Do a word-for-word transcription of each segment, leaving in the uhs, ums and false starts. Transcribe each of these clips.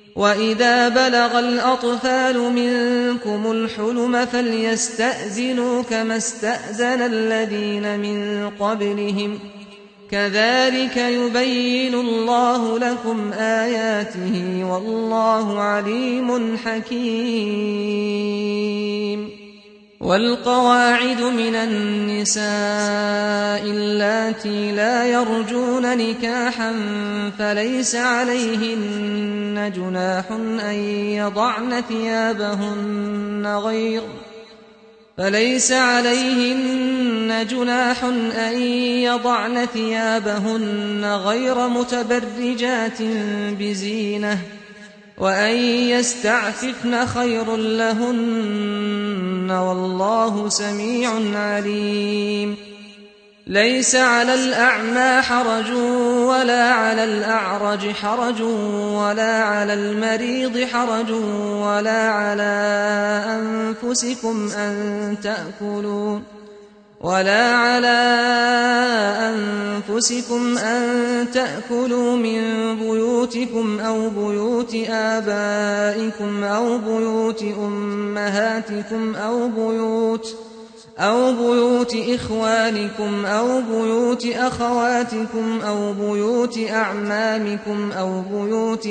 وإذا بلغ الأطفال منكم الحلم فليستأذنوا كما استأذن الذين من قبلهم كذلك يبين الله لكم آياته والله عليم حكيم. والقواعد من النساء اللاتي لا يرجون نكاحا فليس عليهن جناح أن يضعن ثيابهن غير فليس عليهن جناح أن يضعن ثيابهن غير متبرجات بزينة وأن يستعففن خير لهن والله سميع عليم. ليس على الأعمى حرج ولا على الأعرج حرج ولا على المريض حرج ولا على أنفسكم أن تأكلوا ولا على أنفسكم أن تأكلوا من بيوتكم أو بيوت آبائكم أو بيوت أمهاتكم أو بيوت أو بيوت إخوانكم أو بيوت أخواتكم أو بيوت أعمامكم أو بيوت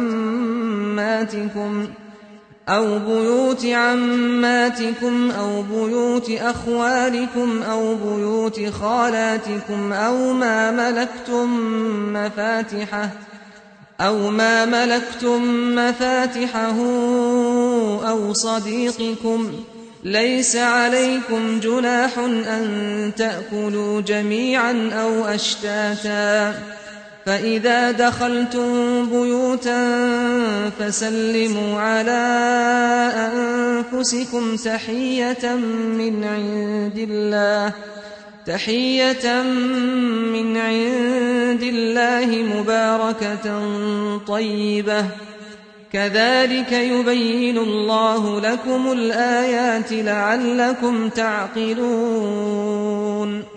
عماتكم أو بيوت عماتكم أو بيوت أخوالكم أو بيوت خالاتكم أو ما ملكتم مفاتحه أو ما ملكتم مفاتحه أو صديقكم. ليس عليكم جناح أن تأكلوا جميعا أو أشتاتا فإذا دخلتم بيوتا فسلموا على أنفسكم تحية من عند الله تحية من عند الله مباركة طيبة كذلك يبين الله لكم الآيات لعلكم تعقلون.